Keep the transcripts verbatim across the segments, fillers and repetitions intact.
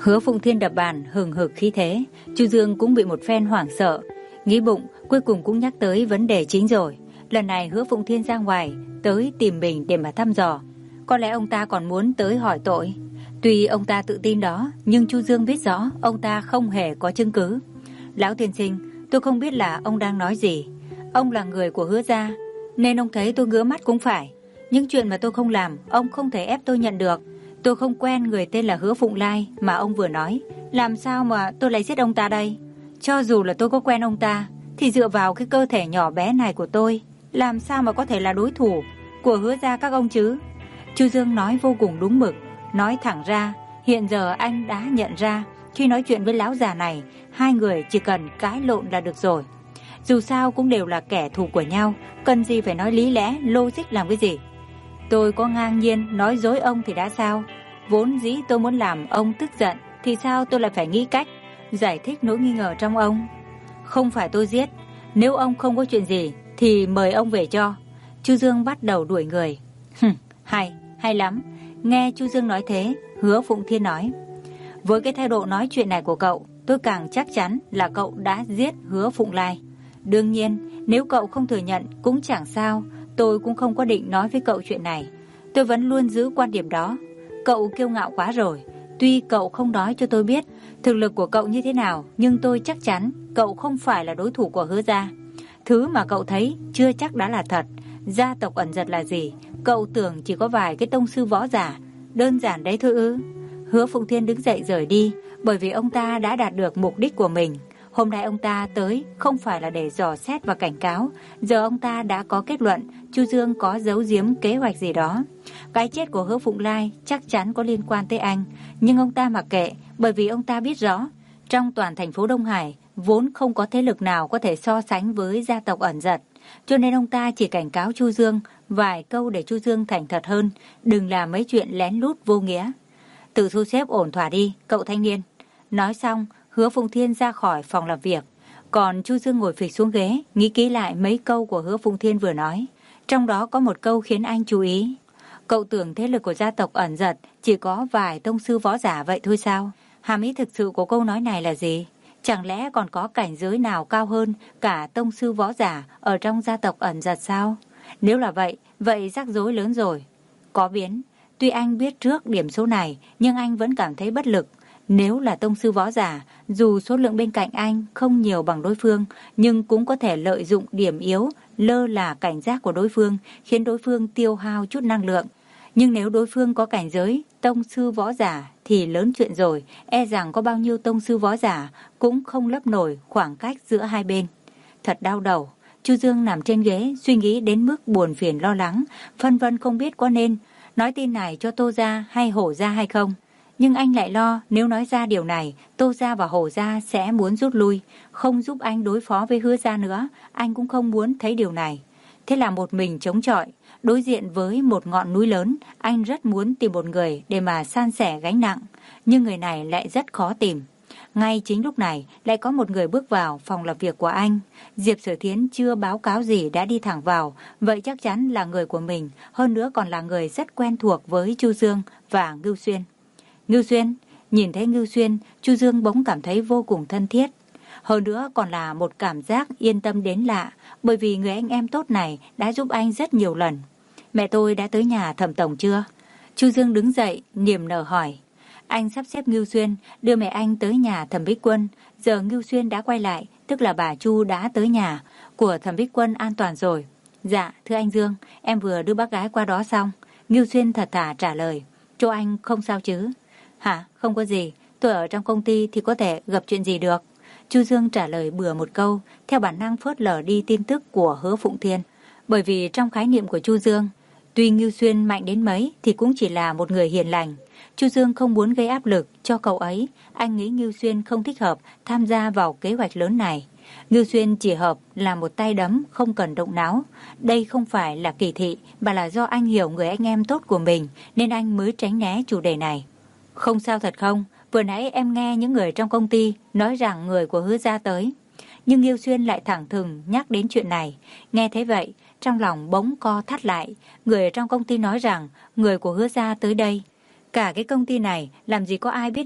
Hứa Phụng Thiên đập bàn hừng hực khí thế, Chu Dương cũng bị một phen hoảng sợ, nghĩ bụng cuối cùng cũng nhắc tới vấn đề chính rồi. Lần này Hứa Phụng Thiên ra ngoài tới tìm mình để mà thăm dò, có lẽ ông ta còn muốn tới hỏi tội. Tuy ông ta tự tin đó, nhưng Chu Dương biết rõ ông ta không hề có chứng cứ. Lão tiên sinh, tôi không biết là ông đang nói gì. Ông là người của Hứa gia, nên ông thấy tôi ngứa mắt cũng phải. Những chuyện mà tôi không làm, ông không thể ép tôi nhận được. Tôi không quen người tên là Hứa Phụng Lai mà ông vừa nói. Làm sao mà tôi lại giết ông ta đây? Cho dù là tôi có quen ông ta, thì dựa vào cái cơ thể nhỏ bé này của tôi, làm sao mà có thể là đối thủ của Hứa gia các ông chứ? Chu Dương nói vô cùng đúng mực, nói thẳng ra. Hiện giờ anh đã nhận ra, khi nói chuyện với lão già này, hai người chỉ cần cãi lộn là được rồi. Dù sao cũng đều là kẻ thù của nhau, cần gì phải nói lý lẽ, logic làm cái gì? Tôi có ngang nhiên nói dối ông thì đã sao? Vốn dĩ tôi muốn làm ông tức giận, thì sao tôi lại phải nghĩ cách giải thích nỗi nghi ngờ trong ông? Không phải tôi giết, nếu ông không có chuyện gì thì mời ông về cho. Chu Dương bắt đầu đuổi người. Hay, hay lắm. Nghe Chu Dương nói thế, Hứa Phụng Thiên nói, với cái thái độ nói chuyện này của cậu, tôi càng chắc chắn là cậu đã giết Hứa Phụng Lai. Đương nhiên, nếu cậu không thừa nhận cũng chẳng sao, tôi cũng không có định nói với cậu chuyện này. Tôi vẫn luôn giữ quan điểm đó. Cậu kiêu ngạo quá rồi. Tuy cậu không nói cho tôi biết thực lực của cậu như thế nào, nhưng tôi chắc chắn cậu không phải là đối thủ của Hứa gia. Thứ mà cậu thấy chưa chắc đã là thật. Gia tộc ẩn giật là gì? Cậu tưởng chỉ có vài cái tông sư võ giả, đơn giản đấy thôi ư? Hứa Phụng Thiên đứng dậy rời đi, bởi vì ông ta đã đạt được mục đích của mình. Hôm nay ông ta tới không phải là để dò xét và cảnh cáo. Giờ ông ta đã có kết luận Chu Dương có giấu giếm kế hoạch gì đó. Cái chết của Hứa Phụng Lai chắc chắn có liên quan tới anh, nhưng ông ta mặc kệ, bởi vì ông ta biết rõ trong toàn thành phố Đông Hải vốn không có thế lực nào có thể so sánh với gia tộc ẩn giật. Cho nên ông ta chỉ cảnh cáo Chu Dương vài câu để Chu Dương thành thật hơn, đừng làm mấy chuyện lén lút vô nghĩa. Tự thu xếp ổn thỏa đi, cậu thanh niên. Nói xong, Hứa Phụng Thiên ra khỏi phòng làm việc. Còn Chu Dương ngồi phịch xuống ghế, nghĩ kỹ lại mấy câu của Hứa Phụng Thiên vừa nói. Trong đó có một câu khiến anh chú ý. Cậu tưởng thế lực của gia tộc ẩn giật chỉ có vài tông sư võ giả vậy thôi sao? Hàm ý thực sự của câu nói này là gì? Chẳng lẽ còn có cảnh giới nào cao hơn cả tông sư võ giả ở trong gia tộc ẩn giật sao? Nếu là vậy, vậy rắc rối lớn rồi. Có biến, tuy anh biết trước điểm số này, nhưng anh vẫn cảm thấy bất lực. Nếu là tông sư võ giả, dù số lượng bên cạnh anh không nhiều bằng đối phương, nhưng cũng có thể lợi dụng điểm yếu, lơ là cảnh giác của đối phương, khiến đối phương tiêu hao chút năng lượng. Nhưng nếu đối phương có cảnh giới tông sư võ giả thì lớn chuyện rồi, e rằng có bao nhiêu tông sư võ giả cũng không lấp nổi khoảng cách giữa hai bên. Thật đau đầu. Chu Dương nằm trên ghế suy nghĩ đến mức buồn phiền lo lắng, phân vân không biết có nên nói tin này cho Tô gia hay Hổ gia hay không. Nhưng anh lại lo nếu nói ra điều này, Tô gia và Hổ gia sẽ muốn rút lui, không giúp anh đối phó với Hứa gia nữa. Anh cũng không muốn thấy điều này. Thế là một mình chống chọi, đối diện với một ngọn núi lớn, anh rất muốn tìm một người để mà san sẻ gánh nặng, nhưng người này lại rất khó tìm. Ngay chính lúc này, lại có một người bước vào phòng làm việc của anh. Diệp Sở Thiến chưa báo cáo gì đã đi thẳng vào, vậy chắc chắn là người của mình, hơn nữa còn là người rất quen thuộc với Chu Dương và Ngưu Xuyên. Ngưu Xuyên, nhìn thấy Ngưu Xuyên, Chu Dương bỗng cảm thấy vô cùng thân thiết. Hơn nữa còn là một cảm giác yên tâm đến lạ, bởi vì người anh em tốt này đã giúp anh rất nhiều lần. Mẹ tôi đã tới nhà Thẩm tổng chưa? Chu Dương đứng dậy, niềm nở hỏi. Anh sắp xếp Ngưu Xuyên đưa mẹ anh tới nhà Thẩm Bích Quân. Giờ Ngưu Xuyên đã quay lại, tức là bà Chu đã tới nhà của Thẩm Bích Quân an toàn rồi. Dạ, thưa anh Dương, em vừa đưa bác gái qua đó xong. Ngưu Xuyên thật thà trả lời. Chỗ anh không sao chứ? Hả, không có gì. Tôi ở trong công ty thì có thể gặp chuyện gì được. Chu Dương trả lời bừa một câu, theo bản năng phớt lờ đi tin tức của Hứa Phụng Thiên. Bởi vì trong khái niệm của Chu Dương, tuy Ngưu Xuyên mạnh đến mấy thì cũng chỉ là một người hiền lành. Chu Dương không muốn gây áp lực cho cậu ấy. Anh nghĩ Ngưu Xuyên không thích hợp tham gia vào kế hoạch lớn này. Ngưu Xuyên chỉ hợp là một tay đấm, không cần động não. Đây không phải là kỳ thị, mà là do anh hiểu người anh em tốt của mình, nên anh mới tránh né chủ đề này. Không sao thật không? Vừa nãy em nghe những người trong công ty nói rằng người của Hứa gia tới. Nhưng Ngưu Xuyên lại thẳng thừng nhắc đến chuyện này. Nghe thấy vậy, trong lòng bỗng co thắt lại. Người trong công ty nói rằng người của Hứa gia tới đây. Cả cái công ty này làm gì có ai biết được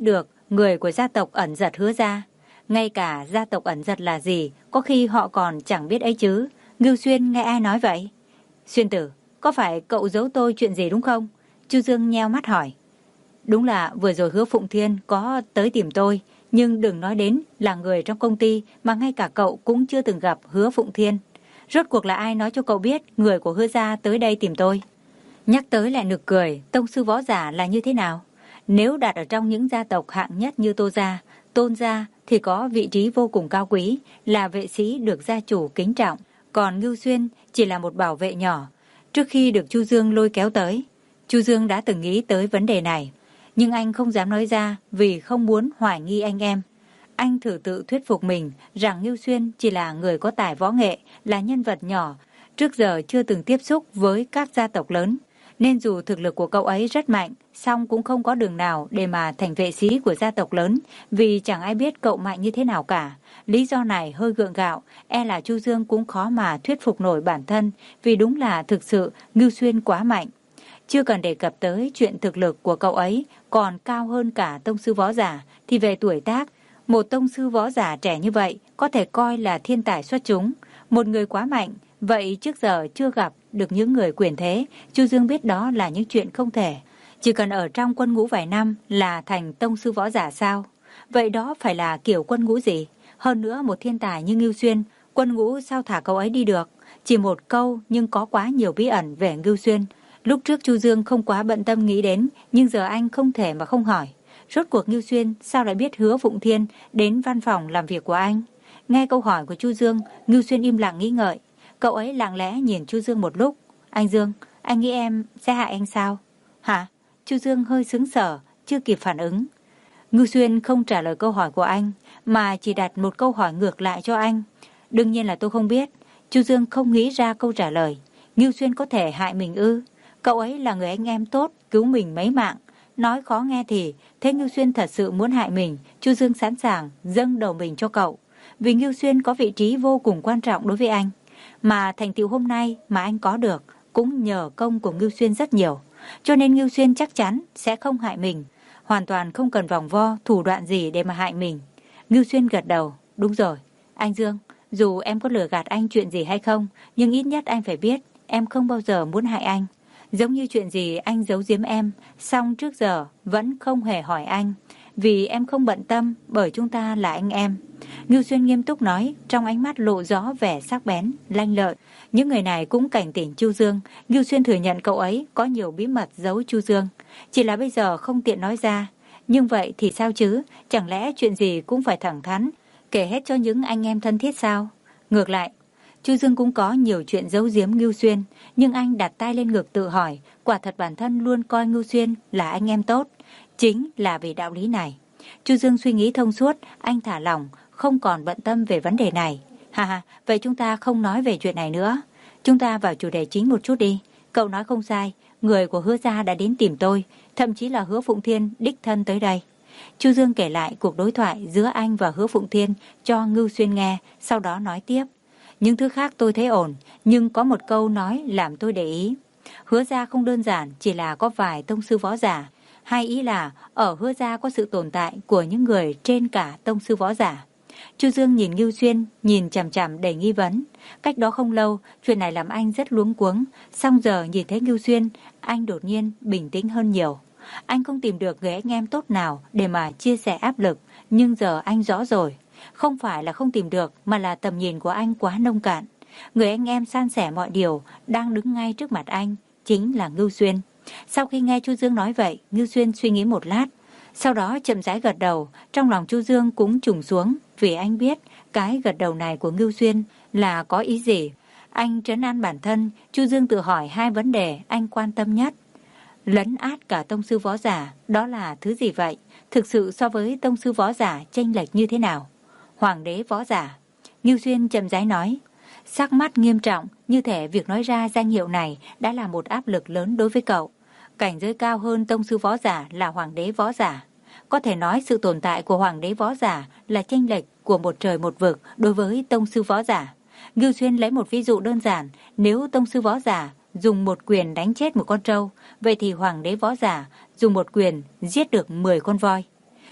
người của gia tộc ẩn giật Hứa gia. Ngay cả gia tộc ẩn giật là gì, có khi họ còn chẳng biết ấy chứ. Ngưu Xuyên nghe ai nói vậy? Xuyên tử, có phải cậu giấu tôi chuyện gì đúng không? Chu Dương nheo mắt hỏi. Đúng là vừa rồi Hứa Phụng Thiên có tới tìm tôi, nhưng đừng nói đến là người trong công ty mà ngay cả cậu cũng chưa từng gặp Hứa Phụng Thiên. Rốt cuộc là ai nói cho cậu biết người của Hứa gia tới đây tìm tôi? Nhắc tới lại nực cười, tông sư võ giả là như thế nào? Nếu đặt ở trong những gia tộc hạng nhất như Tô gia, Tôn gia thì có vị trí vô cùng cao quý, là vệ sĩ được gia chủ kính trọng. Còn Ngưu Xuyên chỉ là một bảo vệ nhỏ. Trước khi được Chu Dương lôi kéo tới, Chu Dương đã từng nghĩ tới vấn đề này. Nhưng anh không dám nói ra vì không muốn hoài nghi anh em. Anh thử tự thuyết phục mình rằng Ngưu Xuyên chỉ là người có tài võ nghệ, là nhân vật nhỏ, trước giờ chưa từng tiếp xúc với các gia tộc lớn. Nên dù thực lực của cậu ấy rất mạnh, song cũng không có đường nào để mà thành vệ sĩ của gia tộc lớn, vì chẳng ai biết cậu mạnh như thế nào cả. Lý do này hơi gượng gạo, e là Chu Dương cũng khó mà thuyết phục nổi bản thân, vì đúng là thực sự Ngưu Xuyên quá mạnh. Chưa cần đề cập tới chuyện thực lực của cậu ấy còn cao hơn cả tông sư võ giả, thì về tuổi tác, một tông sư võ giả trẻ như vậy có thể coi là thiên tài xuất chúng. Một người quá mạnh, vậy trước giờ chưa gặp được những người quyền thế, Chu Dương biết đó là những chuyện không thể. Chỉ cần ở trong quân ngũ vài năm là thành tông sư võ giả sao? Vậy đó phải là kiểu quân ngũ gì? Hơn nữa một thiên tài như Ngưu Xuyên, quân ngũ sao thả cậu ấy đi được? Chỉ một câu nhưng có quá nhiều bí ẩn về Ngưu Xuyên. Lúc trước Chu Dương không quá bận tâm nghĩ đến, nhưng giờ anh không thể mà không hỏi. Rốt cuộc Ngưu Xuyên sao lại biết Hứa Phụng Thiên đến văn phòng làm việc của anh? Nghe câu hỏi của Chu Dương, Ngưu Xuyên im lặng nghĩ ngợi. Cậu ấy lặng lẽ nhìn Chu Dương một lúc. Anh Dương, anh nghĩ em sẽ hại anh sao? Hả? Chu Dương hơi sững sờ, chưa kịp phản ứng. Ngưu Xuyên không trả lời câu hỏi của anh, mà chỉ đặt một câu hỏi ngược lại cho anh. Đương nhiên là tôi không biết. Chu Dương không nghĩ ra câu trả lời. Ngưu Xuyên có thể hại mình ư? Cậu ấy là người anh em tốt, cứu mình mấy mạng. Nói khó nghe thì, thế Ngưu Xuyên thật sự muốn hại mình, Chu Dương sẵn sàng dâng đầu mình cho cậu. Vì Ngưu Xuyên có vị trí vô cùng quan trọng đối với anh. Mà thành tựu hôm nay mà anh có được cũng nhờ công của Ngưu Xuyên rất nhiều. Cho nên Ngưu Xuyên chắc chắn sẽ không hại mình. Hoàn toàn không cần vòng vo, thủ đoạn gì để mà hại mình. Ngưu Xuyên gật đầu. Đúng rồi, anh Dương, dù em có lừa gạt anh chuyện gì hay không, nhưng ít nhất anh phải biết em không bao giờ muốn hại anh. Giống như chuyện gì anh giấu giếm em, song trước giờ vẫn không hề hỏi anh. Vì em không bận tâm, bởi chúng ta là anh em. Ngưu Xuyên nghiêm túc nói, trong ánh mắt lộ rõ vẻ sắc bén, lanh lợi. Những người này cũng cảnh tỉnh Chu Dương. Ngưu Xuyên thừa nhận cậu ấy có nhiều bí mật giấu Chu Dương, chỉ là bây giờ không tiện nói ra. Nhưng vậy thì sao chứ? Chẳng lẽ chuyện gì cũng phải thẳng thắn kể hết cho những anh em thân thiết sao? Ngược lại, Chu Dương cũng có nhiều chuyện giấu giếm Ngưu Xuyên, nhưng anh đặt tay lên ngực tự hỏi, quả thật bản thân luôn coi Ngưu Xuyên là anh em tốt. Chính là vì đạo lý này. Chu Dương suy nghĩ thông suốt, anh thả lỏng, không còn bận tâm về vấn đề này. Ha ha, vậy chúng ta không nói về chuyện này nữa. Chúng ta vào chủ đề chính một chút đi. Cậu nói không sai, người của Hứa gia đã đến tìm tôi, thậm chí là Hứa Phụng Thiên đích thân tới đây. Chu Dương kể lại cuộc đối thoại giữa anh và Hứa Phụng Thiên cho Ngưu Xuyên nghe, sau đó nói tiếp. Những thứ khác tôi thấy ổn, nhưng có một câu nói làm tôi để ý. Hứa gia không đơn giản chỉ là có vài tông sư võ giả, hay ý là ở Hứa gia có sự tồn tại của những người trên cả tông sư võ giả. Chu Dương nhìn Ngưu Xuyên, nhìn chằm chằm đầy nghi vấn. Cách đó không lâu, chuyện này làm anh rất luống cuống. Xong giờ nhìn thấy Ngưu Xuyên, anh đột nhiên bình tĩnh hơn nhiều. Anh không tìm được người anh em tốt nào để mà chia sẻ áp lực, nhưng giờ anh rõ rồi. Không phải là không tìm được, mà là tầm nhìn của anh quá nông cạn. Người anh em san sẻ mọi điều đang đứng ngay trước mặt anh, chính là Ngưu Xuyên. Sau khi nghe Chu Dương nói vậy, Ngưu Xuyên suy nghĩ một lát, sau đó chậm rãi gật đầu. Trong lòng Chu Dương cũng trùng xuống, vì anh biết cái gật đầu này của Ngưu Xuyên là có ý gì. Anh trấn an bản thân, Chu Dương tự hỏi hai vấn đề anh quan tâm nhất. Lấn át cả tông sư võ giả, đó là thứ gì vậy? Thực sự so với tông sư võ giả chênh lệch như thế nào? Hoàng đế võ giả. Ngưu Xuyên chậm rãi nói, sắc mắt nghiêm trọng, như thể việc nói ra danh hiệu này đã là một áp lực lớn đối với cậu. Cảnh giới cao hơn tông sư võ giả là hoàng đế võ giả. Có thể nói sự tồn tại của hoàng đế võ giả là chênh lệch của một trời một vực đối với tông sư võ giả. Ngưu Xuyên lấy một ví dụ đơn giản, nếu tông sư võ giả dùng một quyền đánh chết một con trâu, vậy thì hoàng đế võ giả dùng một quyền giết được mười con voi.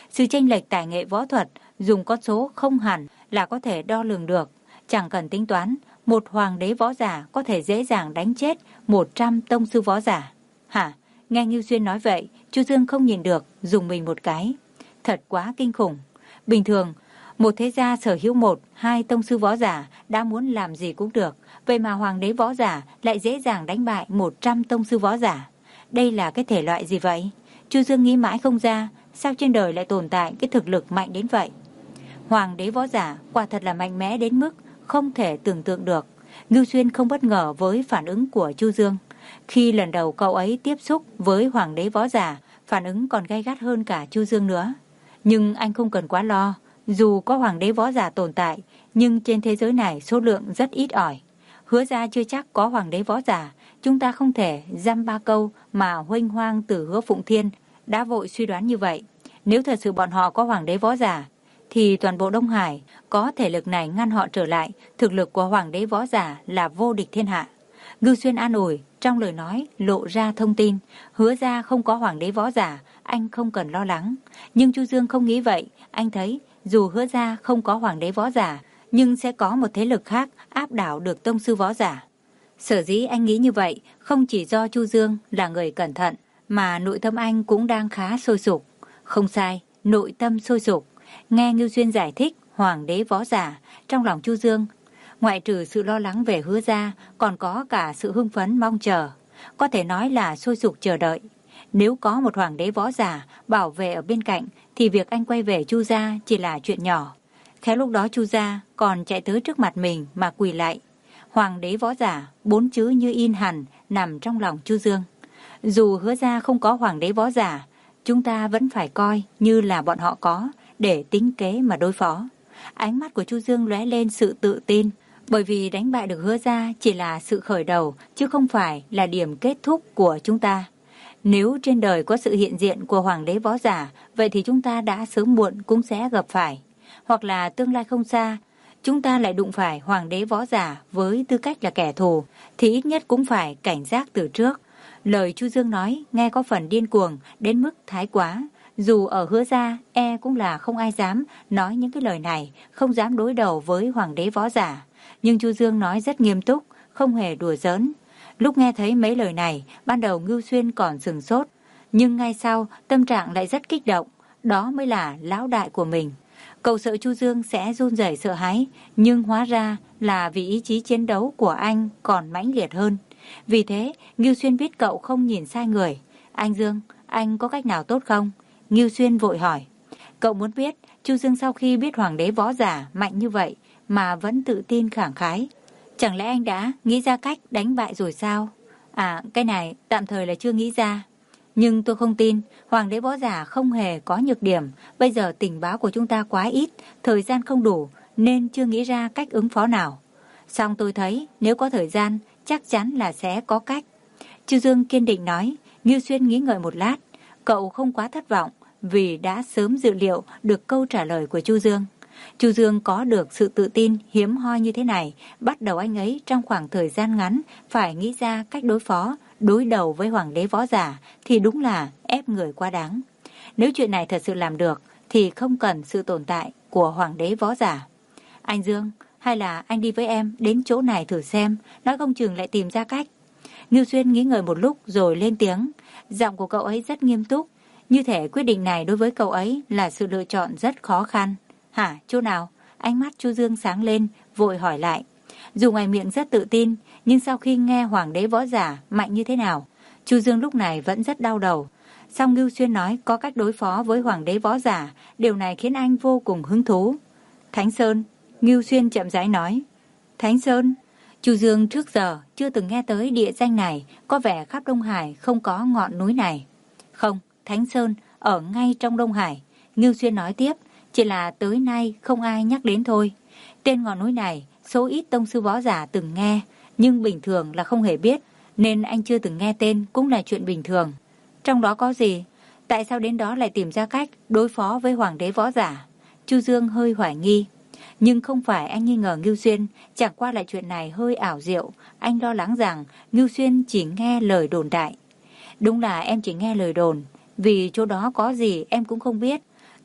Sự chênh lệch tài nghệ võ thuật dùng con số không hẳn là có thể đo lường được. Chẳng cần tính toán, một hoàng đế võ giả có thể dễ dàng đánh chết một trăm tông sư võ giả. Hả? Nghe Ngưu Xuyên nói vậy, Chu Dương không nhìn được, dùng mình một cái. Thật quá kinh khủng. Bình thường, một thế gia sở hữu một, hai tông sư võ giả đã muốn làm gì cũng được. Vậy mà hoàng đế võ giả lại dễ dàng đánh bại một trăm tông sư võ giả. Đây là cái thể loại gì vậy? Chu Dương nghĩ mãi không ra, sao trên đời lại tồn tại cái thực lực mạnh đến vậy? Hoàng đế võ giả quả thật là mạnh mẽ đến mức không thể tưởng tượng được. Ngưu Xuyên không bất ngờ với phản ứng của Chu Dương. Khi lần đầu cậu ấy tiếp xúc với hoàng đế võ giả, phản ứng còn gay gắt hơn cả Chu Dương nữa. Nhưng anh không cần quá lo, dù có hoàng đế võ giả tồn tại, nhưng trên thế giới này số lượng rất ít ỏi. Hứa ra chưa chắc có hoàng đế võ giả, chúng ta không thể dăm ba câu mà huênh hoang từ Hứa Phụng Thiên đã vội suy đoán như vậy. Nếu thật sự bọn họ có hoàng đế võ giả, thì toàn bộ Đông Hải có thể lực này ngăn họ trở lại. Thực lực của hoàng đế võ giả là vô địch thiên hạ. Ngưu Xuyên an ủi, trong lời nói lộ ra thông tin. Hứa ra không có hoàng đế võ giả, anh không cần lo lắng. Nhưng Chu Dương không nghĩ vậy. Anh thấy dù hứa ra không có hoàng đế võ giả, nhưng sẽ có một thế lực khác áp đảo được tông sư võ giả. Sở dĩ anh nghĩ như vậy không chỉ do Chu Dương là người cẩn thận, mà nội tâm anh cũng đang khá sôi sục. Không sai, nội tâm sôi sục. Nghe Ngưu Xuyên giải thích hoàng đế võ giả, trong lòng Chu Dương ngoại trừ sự lo lắng về hứa ra, còn có cả sự hưng phấn mong chờ. Có thể nói là sôi sục chờ đợi. Nếu có một hoàng đế võ giả bảo vệ ở bên cạnh, thì việc anh quay về Chu gia chỉ là chuyện nhỏ. Khéo lúc đó Chu gia còn chạy tới trước mặt mình mà quỳ lại. Hoàng đế võ giả, bốn chữ như in hẳn nằm trong lòng Chu Dương. Dù hứa ra không có hoàng đế võ giả, chúng ta vẫn phải coi như là bọn họ có, để tính kế mà đối phó. Ánh mắt của Chu Dương lóe lên sự tự tin, bởi vì đánh bại được hứa ra chỉ là sự khởi đầu, chứ không phải là điểm kết thúc của chúng ta. Nếu trên đời có sự hiện diện của hoàng đế võ giả, vậy thì chúng ta đã sớm muộn cũng sẽ gặp phải. Hoặc là tương lai không xa, chúng ta lại đụng phải hoàng đế võ giả với tư cách là kẻ thù, thì ít nhất cũng phải cảnh giác từ trước. Lời Chu Dương nói nghe có phần điên cuồng đến mức thái quá. Dù ở hứa ra, e cũng là không ai dám nói những cái lời này, không dám đối đầu với hoàng đế võ giả. Nhưng Chu Dương nói rất nghiêm túc, không hề đùa giỡn. Lúc nghe thấy mấy lời này, ban đầu Ngưu Xuyên còn sừng sốt, nhưng ngay sau tâm trạng lại rất kích động. Đó mới là lão đại của mình. Cậu sợ Chu Dương sẽ run rẩy sợ hãi, nhưng hóa ra là vì ý chí chiến đấu của anh còn mãnh liệt hơn. Vì thế, Ngưu Xuyên biết cậu không nhìn sai người. Anh Dương, anh có cách nào tốt không? Ngưu Xuyên vội hỏi. Cậu muốn biết Chu Dương sau khi biết hoàng đế võ giả mạnh như vậy mà vẫn tự tin khẳng khái. Chẳng lẽ anh đã nghĩ ra cách đánh bại rồi sao? À, cái này tạm thời là chưa nghĩ ra. Nhưng tôi không tin, hoàng đế võ giả không hề có nhược điểm. Bây giờ tình báo của chúng ta quá ít, thời gian không đủ, nên chưa nghĩ ra cách ứng phó nào. Song tôi thấy nếu có thời gian, chắc chắn là sẽ có cách. Chu Dương kiên định nói. Ngưu Xuyên nghĩ ngợi một lát. Cậu không quá thất vọng, vì đã sớm dự liệu được câu trả lời của Chu Dương. Chu Dương có được sự tự tin hiếm hoi như thế này, bắt đầu anh ấy trong khoảng thời gian ngắn phải nghĩ ra cách đối phó, đối đầu với hoàng đế võ giả thì đúng là ép người quá đáng. Nếu chuyện này thật sự làm được thì không cần sự tồn tại của hoàng đế võ giả. Anh Dương, hay là anh đi với em đến chỗ này thử xem, nói không chừng lại tìm ra cách. Ngưu Xuyên nghĩ ngợi một lúc rồi lên tiếng. Giọng của cậu ấy rất nghiêm túc, như thể quyết định này đối với cậu ấy là sự lựa chọn rất khó khăn. Hả, chỗ nào? Ánh mắt Chu Dương sáng lên, vội hỏi lại. Dù ngoài miệng rất tự tin, nhưng sau khi nghe hoàng đế võ giả mạnh như thế nào, Chu Dương lúc này vẫn rất đau đầu. Song Ngưu Xuyên nói có cách đối phó với hoàng đế võ giả, điều này khiến anh vô cùng hứng thú. Thánh Sơn, Ngưu Xuyên chậm rãi nói. Thánh Sơn? Chu Dương trước giờ chưa từng nghe tới địa danh này, có vẻ khắp Đông Hải không có ngọn núi này. Không, Thánh Sơn ở ngay trong Đông Hải. Ngưu Xuyên nói tiếp, chỉ là tới nay không ai nhắc đến thôi. Tên ngọn núi này số ít tông sư võ giả từng nghe, nhưng bình thường là không hề biết, nên anh chưa từng nghe tên cũng là chuyện bình thường. Trong đó có gì? Tại sao đến đó lại tìm ra cách đối phó với hoàng đế võ giả? Chu Dương hơi hoài nghi. Nhưng không phải anh nghi ngờ Ngưu Xuyên, chẳng qua lại chuyện này hơi ảo diệu. Anh lo lắng rằng Ngưu Xuyên chỉ nghe lời đồn đại. Đúng là em chỉ nghe lời đồn, vì chỗ đó có gì em cũng không biết.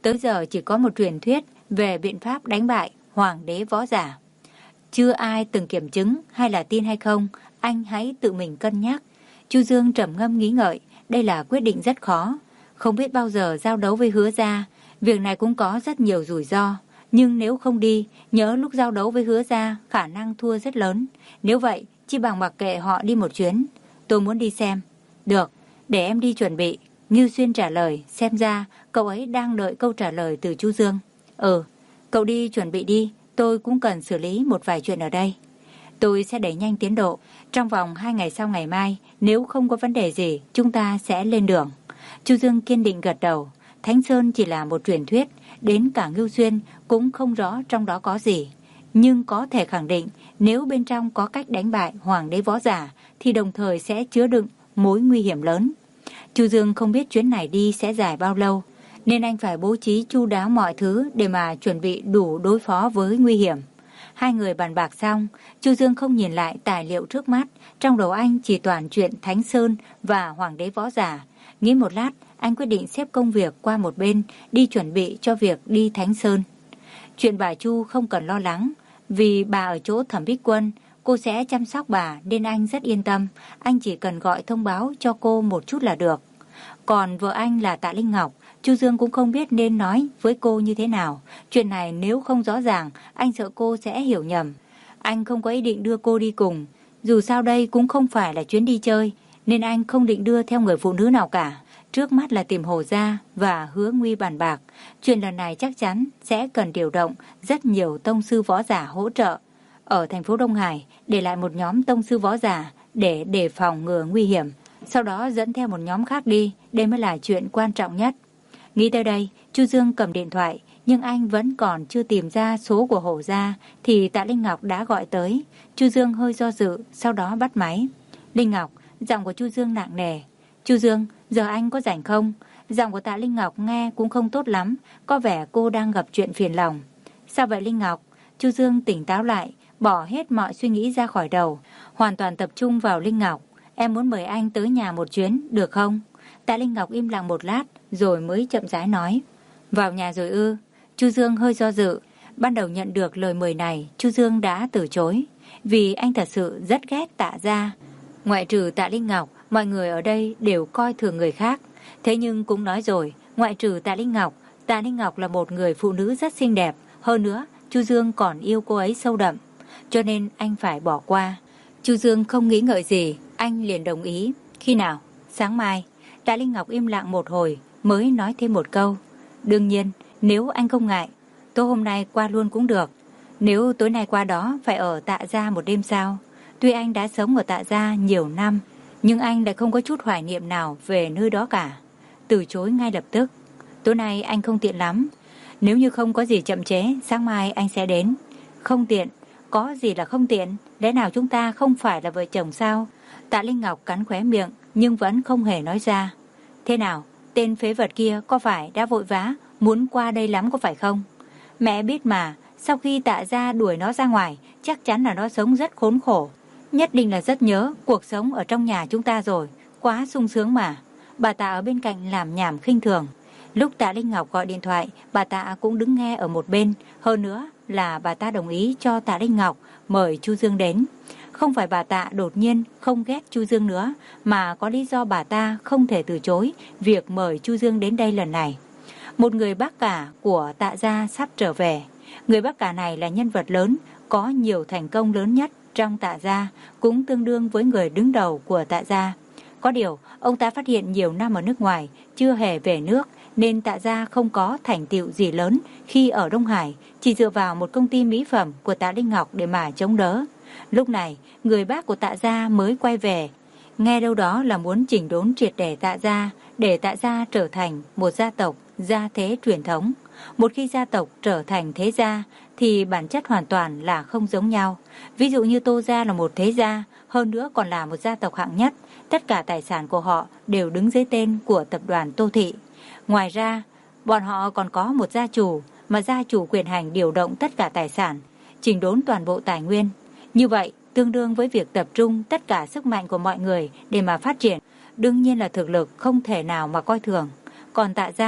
Tới giờ chỉ có một truyền thuyết về biện pháp đánh bại hoàng đế võ giả. Chưa ai từng kiểm chứng hay là tin hay không, anh hãy tự mình cân nhắc. Chu Dương trầm ngâm nghĩ ngợi, đây là quyết định rất khó. Không biết bao giờ giao đấu với Hứa gia, việc này cũng có rất nhiều rủi ro. Nhưng nếu không đi, nhớ lúc giao đấu với Hứa gia khả năng thua rất lớn. Nếu vậy, chi bằng mặc kệ họ đi một chuyến. Tôi muốn đi xem. Được, để em đi chuẩn bị. Ngưu Xuyên trả lời, xem ra cậu ấy đang đợi câu trả lời từ Chu Dương. Ừ, cậu đi chuẩn bị đi, tôi cũng cần xử lý một vài chuyện ở đây. Tôi sẽ đẩy nhanh tiến độ. Trong vòng hai ngày sau ngày mai, nếu không có vấn đề gì, chúng ta sẽ lên đường. Chu Dương kiên định gật đầu. Thánh Sơn chỉ là một truyền thuyết, đến cả Ngưu Xuyên cũng không rõ trong đó có gì. Nhưng có thể khẳng định, nếu bên trong có cách đánh bại hoàng đế võ giả, thì đồng thời sẽ chứa đựng mối nguy hiểm lớn. Chu Dương không biết chuyến này đi sẽ dài bao lâu, nên anh phải bố trí chu đáo mọi thứ để mà chuẩn bị đủ đối phó với nguy hiểm. Hai người bàn bạc xong, Chu Dương không nhìn lại tài liệu trước mắt, trong đầu anh chỉ toàn chuyện Thánh Sơn và hoàng đế võ giả. Nghĩ một lát, anh quyết định xếp công việc qua một bên, đi chuẩn bị cho việc đi Thánh Sơn. Chuyện bà Chu không cần lo lắng, vì bà ở chỗ Thẩm Bích Quân, cô sẽ chăm sóc bà nên anh rất yên tâm. Anh chỉ cần gọi thông báo cho cô một chút là được. Còn vợ anh là Tạ Linh Ngọc, Chu Dương cũng không biết nên nói với cô như thế nào. Chuyện này nếu không rõ ràng, anh sợ cô sẽ hiểu nhầm. Anh không có ý định đưa cô đi cùng. Dù sao đây cũng không phải là chuyến đi chơi, nên anh không định đưa theo người phụ nữ nào cả. Trước mắt là tìm Hồ Gia và Hứa Nguy bàn bạc. Chuyện lần này chắc chắn sẽ cần điều động rất nhiều tông sư võ giả hỗ trợ. Ở thành phố Đông Hải, để lại một nhóm tông sư võ giả để đề phòng ngừa nguy hiểm. Sau đó dẫn theo một nhóm khác đi, đây mới là chuyện quan trọng nhất. Nghĩ tới đây, Chu Dương cầm điện thoại, nhưng anh vẫn còn chưa tìm ra số của Hồ Gia, thì Tạ Linh Ngọc đã gọi tới. Chu Dương hơi do dự, sau đó bắt máy. Linh Ngọc, giọng của Chu Dương nặng nề. Chu Dương, giờ anh có rảnh không? Giọng của Tạ Linh Ngọc nghe cũng không tốt lắm, có vẻ cô đang gặp chuyện phiền lòng. Sao vậy Linh Ngọc? Chu Dương tỉnh táo lại, bỏ hết mọi suy nghĩ ra khỏi đầu, hoàn toàn tập trung vào Linh Ngọc. Em muốn mời anh tới nhà một chuyến, được không? Tạ Linh Ngọc im lặng một lát, rồi mới chậm rãi nói. Vào nhà rồi ư? Chu Dương hơi do dự. Ban đầu nhận được lời mời này, Chu Dương đã từ chối, vì anh thật sự rất ghét Tạ gia. Ngoại trừ Tạ Linh Ngọc, mọi người ở đây đều coi thường người khác. Thế nhưng cũng nói rồi, ngoại trừ Tạ Linh Ngọc, Tạ Linh Ngọc là một người phụ nữ rất xinh đẹp. Hơn nữa, Chu Dương còn yêu cô ấy sâu đậm, cho nên anh phải bỏ qua. Chu Dương không nghĩ ngợi gì, anh liền đồng ý. Khi nào? Sáng mai. Tạ Linh Ngọc im lặng một hồi, mới nói thêm một câu. Đương nhiên, nếu anh không ngại, tối hôm nay qua luôn cũng được. Nếu tối nay qua đó phải ở Tạ gia một đêm sao? Tuy anh đã sống ở Tạ gia nhiều năm, nhưng anh lại không có chút hoài niệm nào về nơi đó cả. Từ chối ngay lập tức. Tối nay anh không tiện lắm. Nếu như không có gì chậm chế, sáng mai anh sẽ đến. Không tiện? Có gì là không tiện? Lẽ nào chúng ta không phải là vợ chồng sao? Tạ Linh Ngọc cắn khóe miệng, nhưng vẫn không hề nói ra. Thế nào? Tên phế vật kia có phải đã vội vã muốn qua đây lắm có phải không? Mẹ biết mà, sau khi Tạ gia đuổi nó ra ngoài, chắc chắn là nó sống rất khốn khổ. Nhất định là rất nhớ cuộc sống ở trong nhà chúng ta rồi. Quá sung sướng mà. Bà Tạ ở bên cạnh làm nhảm khinh thường. Lúc Tạ Linh Ngọc gọi điện thoại, bà Tạ cũng đứng nghe ở một bên. Hơn nữa là bà ta đồng ý cho Tạ Linh Ngọc mời Chu Dương đến. Không phải bà Tạ đột nhiên không ghét Chu Dương nữa, mà có lý do bà ta không thể từ chối việc mời Chu Dương đến đây lần này. Một người bác cả của Tạ gia sắp trở về. Người bác cả này là nhân vật lớn, có nhiều thành công lớn nhất trong Tạ gia, cũng tương đương với người đứng đầu của Tạ gia. Có điều, ông ta phát hiện nhiều năm ở nước ngoài, chưa hề về nước, nên Tạ gia không có thành tựu gì lớn khi ở Đông Hải, chỉ dựa vào một công ty mỹ phẩm của Tạ Linh Ngọc để mà chống đỡ. Lúc này, người bác của Tạ gia mới quay về, nghe đâu đó là muốn chỉnh đốn triệt để Tạ gia, để Tạ gia trở thành một gia tộc gia thế truyền thống. Một khi gia tộc trở thành thế gia, thì bản chất hoàn toàn là không giống nhau. Ví dụ như Tô gia là một thế gia, hơn nữa còn là một gia tộc hạng nhất. Tất cả tài sản của họ đều đứng dưới tên của tập đoàn Tô Thị. Ngoài ra, bọn họ còn có một gia chủ, mà gia chủ quyền hành điều động tất cả tài sản, chỉnh đốn toàn bộ tài nguyên. Như vậy, tương đương với việc tập trung tất cả sức mạnh của mọi người để mà phát triển. Đương nhiên là thực lực không thể nào mà coi thường. Còn Tạ gia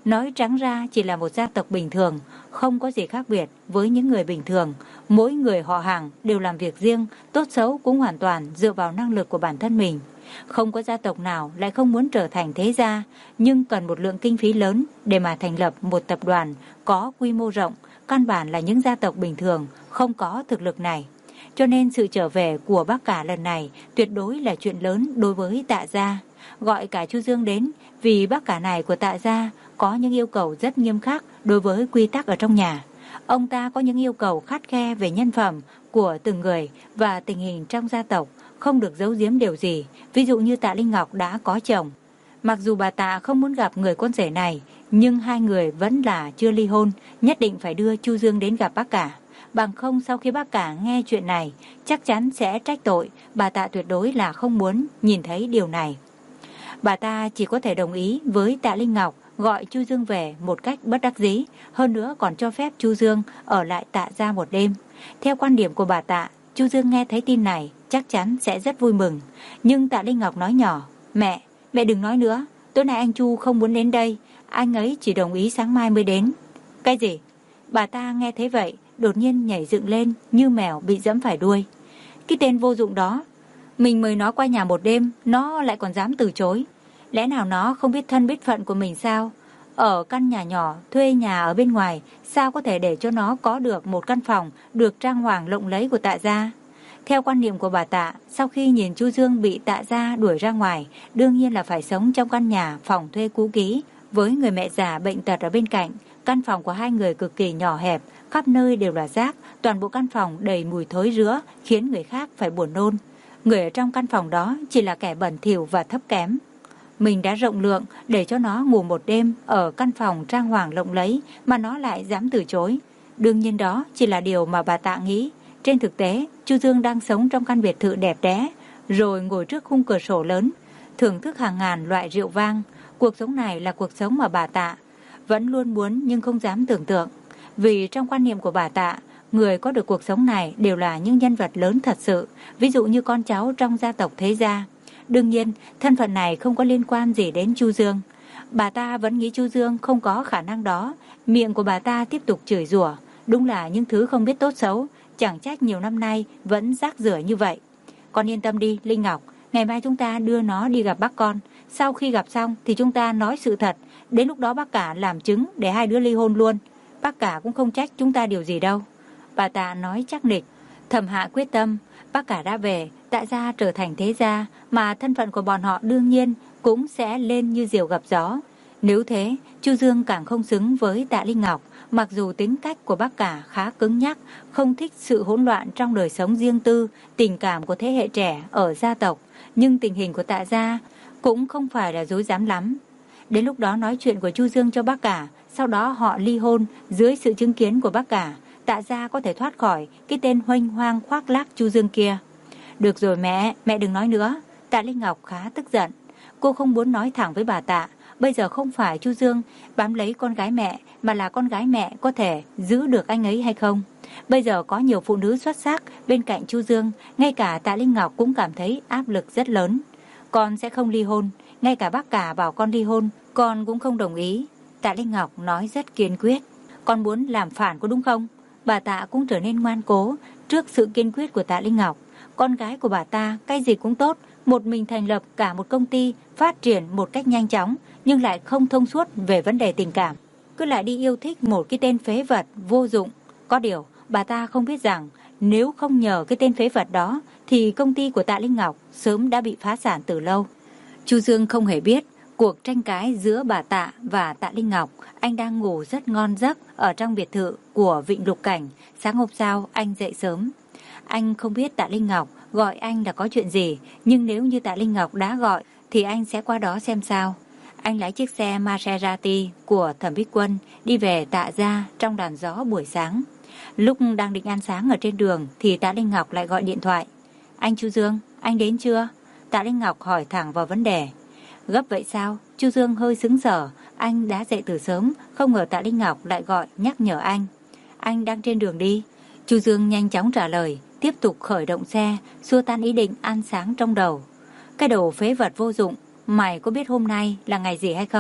nói trắng ra chỉ là một gia tộc bình thường, không có gì khác biệt với những người bình thường. Mỗi người họ hàng đều làm việc riêng, tốt xấu cũng hoàn toàn dựa vào năng lực của bản thân mình. Không có gia tộc nào lại không muốn trở thành thế gia, nhưng cần một lượng kinh phí lớn để mà thành lập một tập đoàn có quy mô rộng. Căn bản là những gia tộc bình thường không có thực lực này. Cho nên sự trở về của bác cả lần này tuyệt đối là chuyện lớn đối với Tạ gia. Gọi cả Chu Dương đến vì bác cả này của Tạ gia có những yêu cầu rất nghiêm khắc đối với quy tắc ở trong nhà. Ông ta có những yêu cầu khắt khe về nhân phẩm của từng người và tình hình trong gia tộc, không được giấu giếm điều gì. Ví dụ như Tạ Linh Ngọc đã có chồng. Mặc dù bà Tạ không muốn gặp người con rể này, nhưng hai người vẫn là chưa ly hôn, nhất định phải đưa Chu Dương đến gặp bác cả. Bằng không sau khi bác cả nghe chuyện này, chắc chắn sẽ trách tội. Bà Tạ tuyệt đối là không muốn nhìn thấy điều này. Bà ta chỉ có thể đồng ý với Tạ Linh Ngọc gọi Chu Dương về một cách bất đắc dĩ, hơn nữa còn cho phép Chu Dương ở lại Tạ gia một đêm. Theo quan điểm của bà Tạ, Chu Dương nghe thấy tin này chắc chắn sẽ rất vui mừng. Nhưng Tạ Linh Ngọc nói nhỏ, mẹ, mẹ đừng nói nữa, tối nay anh Chu không muốn đến đây, anh ấy chỉ đồng ý sáng mai mới đến. Cái gì? Bà ta nghe thấy vậy, đột nhiên nhảy dựng lên như mèo bị dẫm phải đuôi. Cái tên vô dụng đó, mình mời nó qua nhà một đêm, nó lại còn dám từ chối. Lẽ nào nó không biết thân biết phận của mình sao? Ở căn nhà nhỏ, thuê nhà ở bên ngoài, sao có thể để cho nó có được một căn phòng được trang hoàng lộng lẫy của Tạ gia? Theo quan niệm của bà Tạ, sau khi nhìn Chu Dương bị Tạ gia đuổi ra ngoài, đương nhiên là phải sống trong căn nhà phòng thuê cũ kỹ, với người mẹ già bệnh tật ở bên cạnh. Căn phòng của hai người cực kỳ nhỏ hẹp, khắp nơi đều là rác, toàn bộ căn phòng đầy mùi thối rữa, khiến người khác phải buồn nôn. Người ở trong căn phòng đó chỉ là kẻ bẩn thỉu và thấp kém. Mình đã rộng lượng để cho nó ngủ một đêm ở căn phòng trang hoàng lộng lẫy mà nó lại dám từ chối. Đương nhiên đó chỉ là điều mà bà Tạ nghĩ. Trên thực tế, Chu Dương đang sống trong căn biệt thự đẹp đẽ, rồi ngồi trước khung cửa sổ lớn, thưởng thức hàng ngàn loại rượu vang. Cuộc sống này là cuộc sống mà bà Tạ vẫn luôn muốn nhưng không dám tưởng tượng. Vì trong quan niệm của bà Tạ, người có được cuộc sống này đều là những nhân vật lớn thật sự, ví dụ như con cháu trong gia tộc thế gia. Đương nhiên, thân phận này không có liên quan gì đến Chu Dương. Bà ta vẫn nghĩ Chu Dương không có khả năng đó. Miệng của bà ta tiếp tục chửi rủa, đúng là những thứ không biết tốt xấu, chẳng trách nhiều năm nay vẫn rác rưởi như vậy. Con yên tâm đi, Linh Ngọc, ngày mai chúng ta đưa nó đi gặp bác con. Sau khi gặp xong thì chúng ta nói sự thật, đến lúc đó bác cả làm chứng để hai đứa ly hôn luôn. Bác cả cũng không trách chúng ta điều gì đâu. Bà Tạ nói chắc nịch. Thẩm Hạ quyết tâm, bác cả đã về, Tạ gia trở thành thế gia, mà thân phận của bọn họ đương nhiên cũng sẽ lên như diều gặp gió. Nếu thế, Chu Dương càng không xứng với Tạ Linh Ngọc. Mặc dù tính cách của bác cả khá cứng nhắc, không thích sự hỗn loạn trong đời sống riêng tư, tình cảm của thế hệ trẻ ở gia tộc, nhưng tình hình của Tạ gia cũng không phải là dối dám lắm. Đến lúc đó nói chuyện của Chu Dương cho bác cả, sau đó họ ly hôn dưới sự chứng kiến của bác cả, Tạ gia có thể thoát khỏi cái tên huênh hoang khoác lác Chu Dương kia. Được rồi mẹ, mẹ đừng nói nữa. Tạ Linh Ngọc khá tức giận. Cô không muốn nói thẳng với bà Tạ. Bây giờ không phải Chu Dương bám lấy con gái mẹ, mà là con gái mẹ có thể giữ được anh ấy hay không. Bây giờ có nhiều phụ nữ xuất sắc bên cạnh Chu Dương, ngay cả Tạ Linh Ngọc cũng cảm thấy áp lực rất lớn. Con sẽ không ly hôn, ngay cả bác cả bảo con ly hôn, con cũng không đồng ý. Tạ Linh Ngọc nói rất kiên quyết. Con muốn làm phản có đúng không? Bà Tạ cũng trở nên ngoan cố trước sự kiên quyết của Tạ Linh Ngọc. Con gái của bà ta cái gì cũng tốt, một mình thành lập cả một công ty, phát triển một cách nhanh chóng, nhưng lại không thông suốt về vấn đề tình cảm, cứ lại đi yêu thích một cái tên phế vật vô dụng. Có điều bà ta không biết rằng nếu không nhờ cái tên phế vật đó thì công ty của Tạ Linh Ngọc sớm đã bị phá sản từ lâu. Chu Dương không hề biết cuộc tranh cãi giữa bà Tạ và Tạ Linh Ngọc. Anh đang ngủ rất ngon giấc ở trong biệt thự của Vịnh Lục Cảnh. Sáng hôm sau anh dậy sớm. Anh không biết Tạ Linh Ngọc gọi anh là có chuyện gì, nhưng nếu như Tạ Linh Ngọc đã gọi thì anh sẽ qua đó xem sao. Anh lái chiếc xe Maserati của Thẩm Bích Quân đi về Tạ gia trong đàn gió buổi sáng. Lúc đang định ăn sáng ở trên đường thì Tạ Linh Ngọc lại gọi điện thoại. Anh Chu Dương, anh đến chưa? Tạ Linh Ngọc hỏi thẳng vào vấn đề. Gấp vậy sao? Chu Dương hơi sững sờ. Anh đã dậy từ sớm, không ngờ Tạ Linh Ngọc lại gọi nhắc nhở anh. Anh đang trên đường đi. Chu Dương nhanh chóng trả lời, tiếp tục khởi động xe, xua tan ý định ăn sáng trong đầu. Cái đồ phế vật vô dụng, mày có biết hôm nay là ngày gì hay không?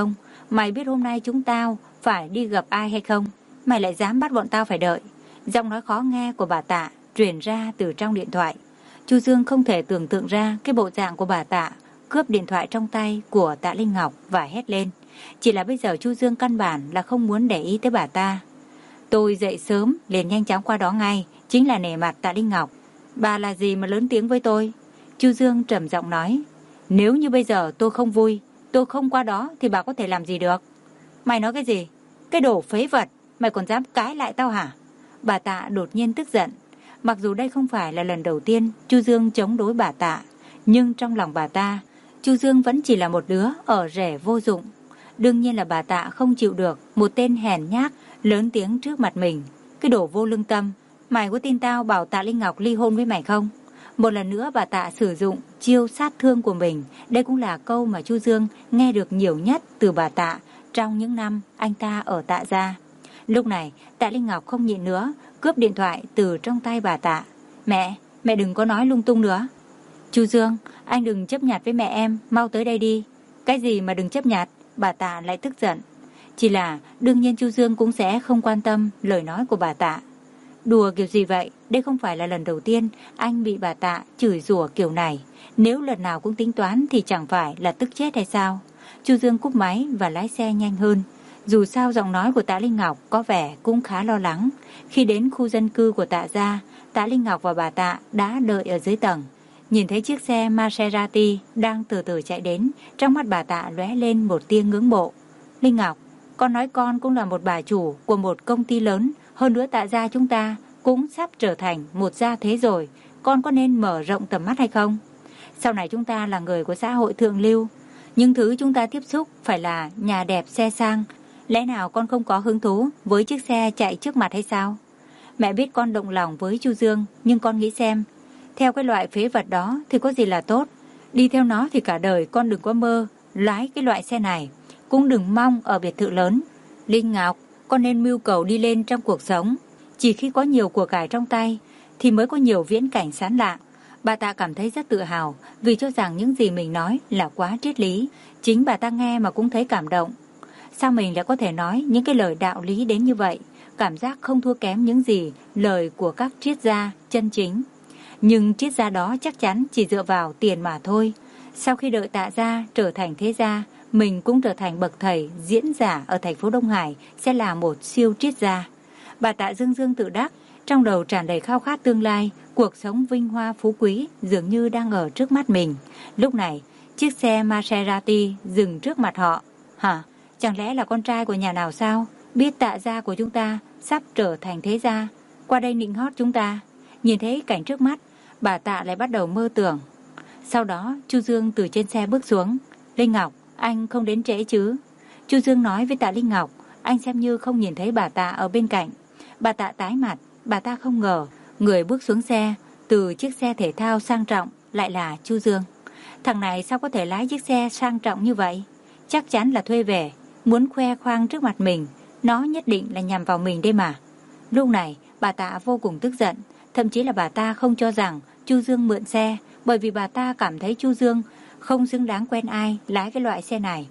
Mày biết hôm nay chúng tao phải đi gặp ai hay không? Mày lại dám bắt bọn tao phải đợi. Giọng nói khó nghe của bà Tạ truyền ra từ trong điện thoại. Chu Dương không thể tưởng tượng ra cái bộ dạng của bà Tạ cướp điện thoại trong tay của Tạ Linh Ngọc và hét lên. Chỉ là bây giờ Chu Dương căn bản là không muốn để ý tới bà ta. Tôi dậy sớm liền nhanh chóng qua đó ngay, chính là nể mặt Tạ Linh Ngọc. Bà là gì mà lớn tiếng với tôi? Chu Dương trầm giọng nói. Nếu như bây giờ tôi không vui, tôi không qua đó thì bà có thể làm gì được? Mày nói cái gì? Cái đồ phế vật, mày còn dám cãi lại tao hả? Bà Tạ đột nhiên tức giận. Mặc dù đây không phải là lần đầu tiên Chu Dương chống đối bà Tạ, nhưng trong lòng bà ta, Chu Dương vẫn chỉ là một đứa ở rẻ vô dụng. Đương nhiên là bà Tạ không chịu được một tên hèn nhát lớn tiếng trước mặt mình. Cái đồ vô lương tâm, mày có tin tao bảo Tạ Linh Ngọc ly hôn với mày không? Một lần nữa bà Tạ sử dụng chiêu sát thương của mình. Đây cũng là câu mà Chu Dương nghe được nhiều nhất từ bà Tạ trong những năm anh ta ở Tạ gia. Lúc này Tạ Linh Ngọc không nhịn nữa, cướp điện thoại từ trong tay bà Tạ. Mẹ, mẹ đừng có nói lung tung nữa. Chu Dương, anh đừng chấp nhặt với mẹ em, mau tới đây đi. Cái gì mà đừng chấp nhặt? Bà Tạ lại tức giận. Chỉ là đương nhiên Chu Dương cũng sẽ không quan tâm lời nói của bà Tạ. Đùa kiểu gì vậy? Đây không phải là lần đầu tiên anh bị bà Tạ chửi rủa kiểu này. Nếu lần nào cũng tính toán thì chẳng phải là tức chết hay sao? Chu Dương cúp máy và lái xe nhanh hơn. Dù sao giọng nói của Tạ Linh Ngọc có vẻ cũng khá lo lắng. Khi đến khu dân cư của Tạ gia, Tạ Linh Ngọc và bà Tạ đã đợi ở dưới tầng. Nhìn thấy chiếc xe Maserati đang từ từ chạy đến, trong mắt bà Tạ lóe lên một tia ngưỡng mộ. Linh Ngọc, con nói con cũng là một bà chủ của một công ty lớn, hơn nữa Tạ gia chúng ta cũng sắp trở thành một gia thế rồi, con có nên mở rộng tầm mắt hay không? Sau này chúng ta là người của xã hội thượng lưu, những thứ chúng ta tiếp xúc phải là nhà đẹp xe sang. Lẽ nào con không có hứng thú với chiếc xe chạy trước mặt hay sao? Mẹ biết con động lòng với Chu Dương, nhưng con nghĩ xem, theo cái loại phế vật đó thì có gì là tốt. Đi theo nó thì cả đời con đừng có mơ lái cái loại xe này, cũng đừng mong ở biệt thự lớn. Linh Ngọc, con nên mưu cầu đi lên trong cuộc sống. Chỉ khi có nhiều của cải trong tay thì mới có nhiều viễn cảnh sáng lạng. Bà ta cảm thấy rất tự hào vì cho rằng những gì mình nói là quá triết lý. Chính bà ta nghe mà cũng thấy cảm động. Sao mình lại có thể nói những cái lời đạo lý đến như vậy? Cảm giác không thua kém những gì lời của các triết gia chân chính. Nhưng triết gia đó chắc chắn chỉ dựa vào tiền mà thôi. Sau khi đợi Tạ gia trở thành thế gia, mình cũng trở thành bậc thầy diễn giả ở thành phố Đông Hải, sẽ là một siêu triết gia. Bà Tạ dương dương tự đắc, trong đầu tràn đầy khao khát tương lai, cuộc sống vinh hoa phú quý dường như đang ở trước mắt mình. Lúc này, chiếc xe Maserati dừng trước mặt họ. Hả? Chẳng lẽ là con trai của nhà nào sao? Biết Tạ gia của chúng ta sắp trở thành thế gia, qua đây nịnh hót chúng ta. Nhìn thấy cảnh trước mắt, bà Tạ lại bắt đầu mơ tưởng. Sau đó Chu Dương từ trên xe bước xuống. Linh Ngọc, anh không đến trễ chứ? Chu Dương nói với Tạ Linh Ngọc. Anh xem như không nhìn thấy bà Tạ ở bên cạnh. Bà Tạ tái mặt. Bà ta không ngờ người bước xuống xe từ chiếc xe thể thao sang trọng lại là Chu Dương. Thằng này sao có thể lái chiếc xe sang trọng như vậy? Chắc chắn là thuê về, muốn khoe khoang trước mặt mình. Nó nhất định là nhằm vào mình đây mà. Lúc này bà Tạ vô cùng tức giận. Thậm chí là bà ta không cho rằng Chu Dương mượn xe, bởi vì bà ta cảm thấy Chu Dương không xứng đáng quen ai lái cái loại xe này.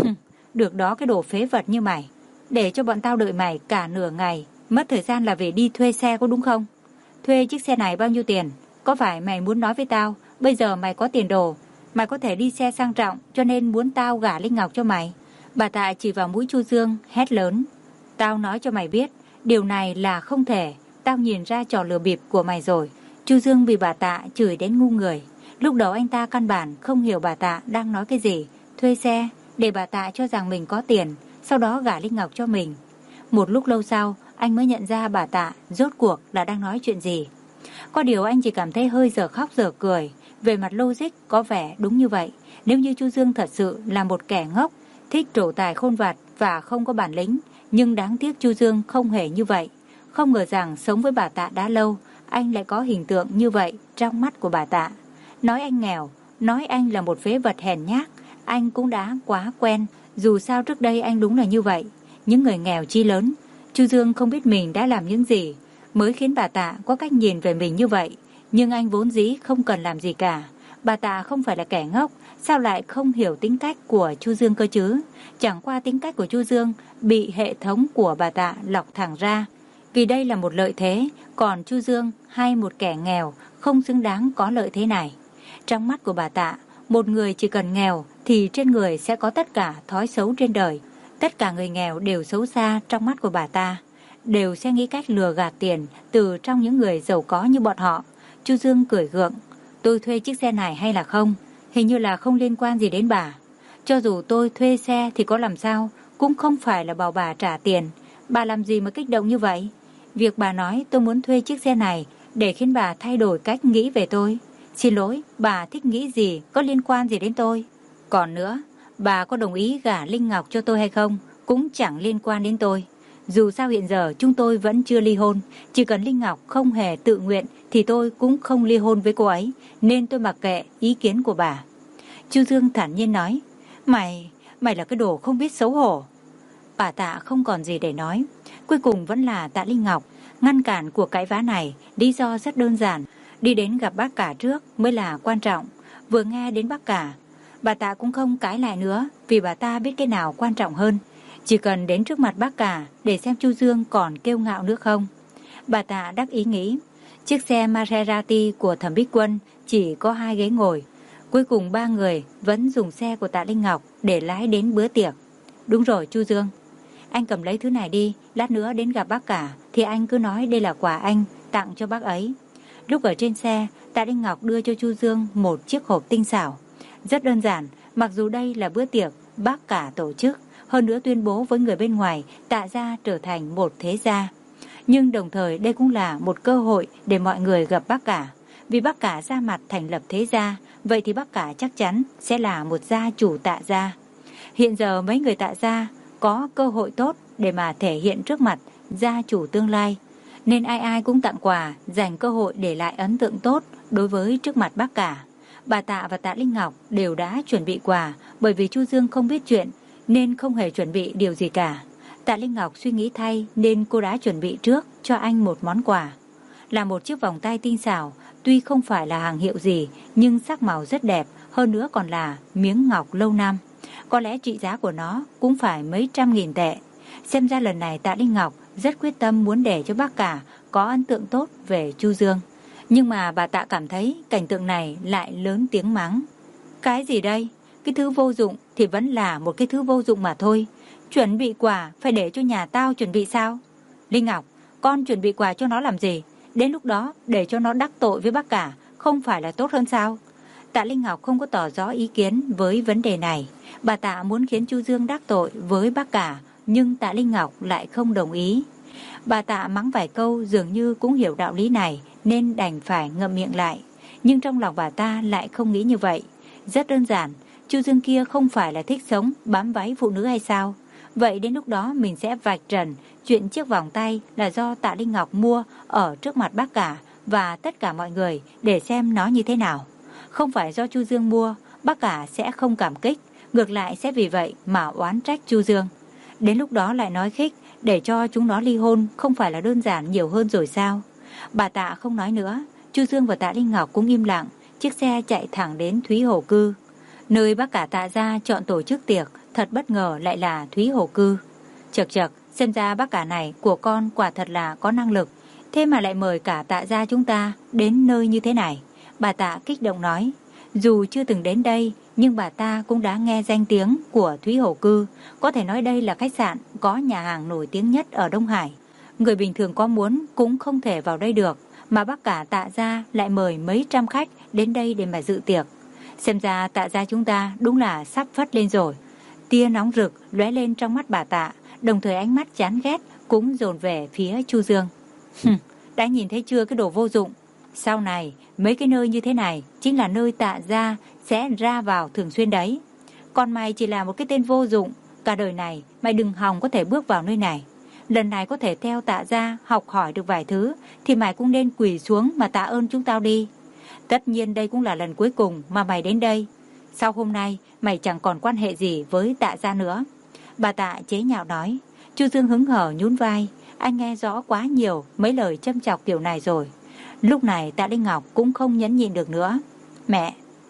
Được đó, cái đồ phế vật như mày, để cho bọn tao đợi mày cả nửa ngày, mất thời gian là về đi thuê xe có đúng không? Thuê chiếc xe này bao nhiêu tiền? Có phải mày muốn nói với tao bây giờ mày có tiền đồ, mày có thể đi xe sang trọng, cho nên muốn tao gả Linh Ngọc cho mày? Bà Tạ chỉ vào mũi Chu Dương hét lớn. Tao nói cho mày biết, điều này là không thể. Tao nhìn ra trò lừa bịp của mày rồi. Chu Dương bị bà Tạ chửi đến ngu người. Lúc đầu anh ta căn bản không hiểu bà Tạ đang nói cái gì. Thuê xe để bà Tạ cho rằng mình có tiền, sau đó gả Linh Ngọc cho mình. Một lúc lâu sau, anh mới nhận ra bà Tạ rốt cuộc là đang nói chuyện gì. Có điều anh chỉ cảm thấy hơi dở khóc dở cười. Về mặt logic có vẻ đúng như vậy. Nếu như Chu Dương thật sự là một kẻ ngốc, thích trổ tài khôn vặt và không có bản lĩnh, nhưng đáng tiếc Chu Dương không hề như vậy. Không ngờ rằng sống với bà Tạ đã lâu, anh lại có hình tượng như vậy trong mắt của bà Tạ. Nói anh nghèo, nói anh là một phế vật hèn nhát, anh cũng đã quá quen. Dù sao trước đây anh đúng là như vậy. Những người nghèo chi lớn. Chu Dương không biết mình đã làm những gì mới khiến bà Tạ có cách nhìn về mình như vậy. Nhưng anh vốn dĩ không cần làm gì cả. Bà Tạ không phải là kẻ ngốc, sao lại không hiểu tính cách của Chu Dương cơ chứ? Chẳng qua tính cách của Chu Dương bị hệ thống của bà Tạ lọc thẳng ra. Vì đây là một lợi thế, còn Chu Dương hay một kẻ nghèo không xứng đáng có lợi thế này. Trong mắt của bà Tạ, một người chỉ cần nghèo thì trên người sẽ có tất cả thói xấu trên đời. Tất cả người nghèo đều xấu xa trong mắt của bà ta, đều sẽ nghĩ cách lừa gạt tiền từ trong những người giàu có như bọn họ. Chu Dương cười gượng, tôi thuê chiếc xe này hay là không? Hình như là không liên quan gì đến bà. Cho dù tôi thuê xe thì có làm sao, cũng không phải là bảo bà trả tiền. Bà làm gì mà kích động như vậy? Việc bà nói tôi muốn thuê chiếc xe này để khiến bà thay đổi cách nghĩ về tôi. Xin lỗi, bà thích nghĩ gì có liên quan gì đến tôi? Còn nữa, bà có đồng ý gả Linh Ngọc cho tôi hay không cũng chẳng liên quan đến tôi. Dù sao hiện giờ chúng tôi vẫn chưa ly hôn, chỉ cần Linh Ngọc không hề tự nguyện thì tôi cũng không ly hôn với cô ấy, nên tôi mặc kệ ý kiến của bà. Chu Dương thản nhiên nói, mày, mày là cái đồ không biết xấu hổ. Bà Tạ không còn gì để nói. Cuối cùng vẫn là Tạ Linh Ngọc ngăn cản cuộc cãi vã này. Lý do rất đơn giản, đi đến gặp bác cả trước mới là quan trọng. Vừa nghe đến bác cả, bà Tạ cũng không cãi lại nữa, vì bà ta biết cái nào quan trọng hơn. Chỉ cần đến trước mặt bác cả để xem Chu Dương còn kiêu ngạo nữa không. Bà Tạ đắc ý nghĩ, chiếc xe Maserati của Thẩm Bích Quân chỉ có hai ghế ngồi. Cuối cùng ba người vẫn dùng xe của Tạ Linh Ngọc để lái đến bữa tiệc. Đúng rồi Chu Dương, anh cầm lấy thứ này đi, lát nữa đến gặp bác cả thì anh cứ nói đây là quà anh tặng cho bác ấy. Lúc ở trên xe, Tạ Linh Ngọc đưa cho Chu Dương một chiếc hộp tinh xảo. Rất đơn giản, mặc dù đây là bữa tiệc bác cả tổ chức, hơn nữa tuyên bố với người bên ngoài Tạ gia trở thành một thế gia. Nhưng đồng thời đây cũng là một cơ hội để mọi người gặp bác cả. Vì bác cả ra mặt thành lập thế gia, vậy thì bác cả chắc chắn sẽ là một gia chủ Tạ gia. Hiện giờ mấy người Tạ gia có cơ hội tốt để mà thể hiện trước mặt gia chủ tương lai, nên ai ai cũng tặng quà, dành cơ hội để lại ấn tượng tốt đối với trước mặt bác cả. Bà Tạ và Tạ Linh Ngọc đều đã chuẩn bị quà, bởi vì Chu Dương không biết chuyện nên không hề chuẩn bị điều gì cả. Tạ Linh Ngọc suy nghĩ thay nên cô đã chuẩn bị trước cho anh một món quà, là một chiếc vòng tay tinh xảo. Tuy không phải là hàng hiệu gì nhưng sắc màu rất đẹp, hơn nữa còn là miếng ngọc lâu năm. Có lẽ trị giá của nó cũng phải mấy trăm nghìn tệ. Xem ra lần này Tạ Linh Ngọc rất quyết tâm muốn để cho bác cả có ấn tượng tốt về Chu Dương. Nhưng mà bà Tạ cảm thấy cảnh tượng này lại lớn tiếng mắng. Cái gì đây? Cái thứ vô dụng thì vẫn là một cái thứ vô dụng mà thôi. Chuẩn bị quà phải để cho nhà tao chuẩn bị sao? Linh Ngọc, con chuẩn bị quà cho nó làm gì? Đến lúc đó để cho nó đắc tội với bác cả không phải là tốt hơn sao? Tạ Linh Ngọc không có tỏ rõ ý kiến với vấn đề này. Bà Tạ muốn khiến Chu Dương đắc tội với bác cả, nhưng Tạ Linh Ngọc lại không đồng ý. Bà Tạ mắng vài câu dường như cũng hiểu đạo lý này nên đành phải ngậm miệng lại. Nhưng trong lòng bà ta lại không nghĩ như vậy. Rất đơn giản, Chu Dương kia không phải là thích sống bám váy phụ nữ hay sao? Vậy đến lúc đó mình sẽ vạch trần chuyện chiếc vòng tay là do Tạ Linh Ngọc mua ở trước mặt bác cả và tất cả mọi người để xem nó như thế nào. Không phải do Chu Dương mua, bác cả sẽ không cảm kích, ngược lại sẽ vì vậy mà oán trách Chu Dương. Đến lúc đó lại nói khích để cho chúng nó ly hôn không phải là đơn giản nhiều hơn rồi sao? Bà Tạ không nói nữa, Chu Dương và Tạ Linh Ngọc cũng im lặng. Chiếc xe chạy thẳng đến Thúy Hồ Cư, nơi bác cả Tạ gia chọn tổ chức tiệc. Thật bất ngờ lại là Thúy Hồ Cư. Chật chật, xem ra bác cả này của con quả thật là có năng lực, thế mà lại mời cả Tạ gia chúng ta đến nơi như thế này. Bà Tạ kích động nói, dù chưa từng đến đây nhưng bà ta cũng đã nghe danh tiếng của Thúy Hồ Cư. Có thể nói đây là khách sạn có nhà hàng nổi tiếng nhất ở Đông Hải. Người bình thường có muốn cũng không thể vào đây được, mà bác cả Tạ gia lại mời mấy trăm khách đến đây để mà dự tiệc. Xem ra Tạ gia chúng ta đúng là sắp phất lên rồi. Tia nóng rực lóe lên trong mắt bà Tạ, đồng thời ánh mắt chán ghét cũng dồn về phía Chu Dương. Đã nhìn thấy chưa cái đồ vô dụng? Sau này mấy cái nơi như thế này chính là nơi Tạ gia sẽ ra vào thường xuyên đấy. Còn mày chỉ là một cái tên vô dụng, cả đời này mày đừng hòng có thể bước vào nơi này. Lần này có thể theo Tạ gia học hỏi được vài thứ thì mày cũng nên quỳ xuống mà tạ ơn chúng tao đi. Tất nhiên đây cũng là lần cuối cùng mà mày đến đây. Sau hôm nay mày chẳng còn quan hệ gì với Tạ gia nữa. Bà Tạ chế nhạo nói. Chu Dương hứng hở nhún vai. Anh nghe rõ quá nhiều mấy lời châm chọc kiểu này rồi. Lúc này Tạ Linh Ngọc cũng không nhẫn nhịn được nữa. Mẹ,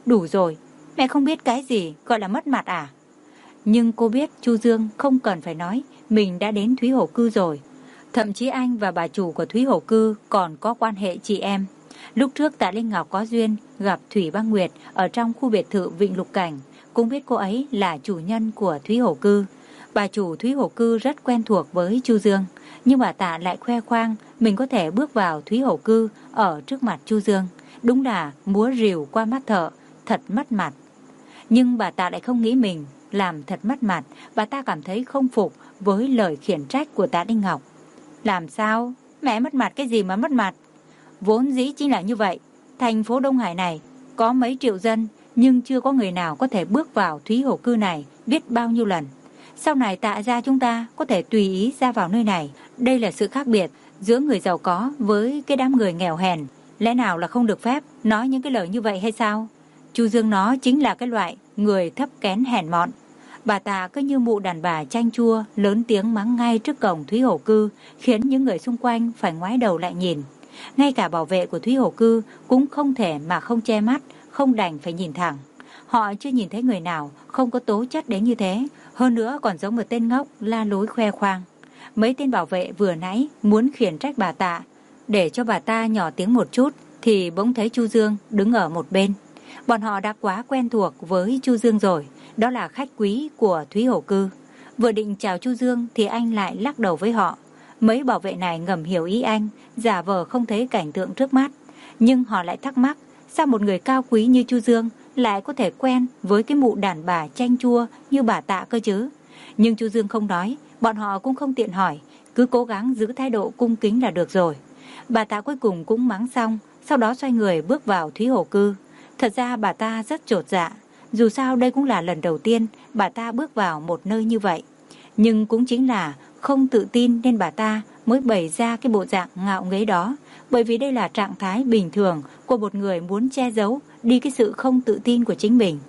Đủ rồi, mẹ không biết cái gì gọi là mất mặt à? Nhưng cô biết Chu Dương không cần phải nói mình đã đến Thúy Hổ Cư rồi. Thậm chí anh và bà chủ của Thúy Hổ Cư còn có quan hệ chị em. Lúc trước Tạ Linh Ngọc có duyên gặp Thủy Băng Nguyệt ở trong khu biệt thự Vịnh Lục Cảnh, cũng biết cô ấy là chủ nhân của Thúy Hổ Cư. Bà chủ Thúy Hổ Cư rất quen thuộc với Chu Dương, nhưng bà Tạ lại khoe khoang mình có thể bước vào Thúy Hổ Cư ở trước mặt Chu Dương. Đúng là múa rìu qua mắt thợ, thật mất mặt. Nhưng bà Tạ lại không nghĩ mình làm thật mất mặt. Bà ta cảm thấy không phục với lời khiển trách của Tạ Linh Ngọc. Làm sao? Mẹ mất mặt cái gì mà mất mặt? Vốn dĩ chính là như vậy. Thành phố Đông Hải này có mấy triệu dân, nhưng chưa có người nào có thể bước vào Thúy Hổ Cư này biết bao nhiêu lần. Sau này Tạ gia chúng ta có thể tùy ý ra vào nơi này. Đây là sự khác biệt giữa người giàu có với cái đám người nghèo hèn. Lẽ nào là không được phép nói những cái lời như vậy hay sao? Chu Dương nó chính là cái loại người thấp kén hèn mọn. Bà Tạ cứ như mụ đàn bà chanh chua, lớn tiếng mắng ngay trước cổng Thúy Hổ Cư, khiến những người xung quanh phải ngoái đầu lại nhìn. Ngay cả bảo vệ của Thúy Hổ Cư cũng không thể mà không che mắt, không đành phải nhìn thẳng. Họ chưa nhìn thấy người nào không có tố chất đến như thế, hơn nữa còn giống một tên ngốc la lối khoe khoang. Mấy tên bảo vệ vừa nãy muốn khiển trách bà Tạ, để cho bà ta nhỏ tiếng một chút, thì bỗng thấy Chu Dương đứng ở một bên. Bọn họ đã quá quen thuộc với Chu Dương rồi, đó là khách quý của Thúy Hổ Cư. Vừa định chào Chu Dương thì anh lại lắc đầu với họ. Mấy bảo vệ này ngầm hiểu ý anh, giả vờ không thấy cảnh tượng trước mắt. Nhưng họ lại thắc mắc, sao một người cao quý như Chu Dương lại có thể quen với cái mụ đàn bà chanh chua như bà Tạ cơ chứ? Nhưng Chu Dương không nói, bọn họ cũng không tiện hỏi, cứ cố gắng giữ thái độ cung kính là được rồi. Bà Tạ cuối cùng cũng mắng xong, sau đó xoay người bước vào Thúy Hổ Cư. Thật ra bà ta rất chột dạ, dù sao đây cũng là lần đầu tiên bà ta bước vào một nơi như vậy. Nhưng cũng chính là không tự tin nên bà ta mới bày ra cái bộ dạng ngạo nghễ đó, bởi vì đây là trạng thái bình thường của một người muốn che giấu đi cái sự không tự tin của chính mình.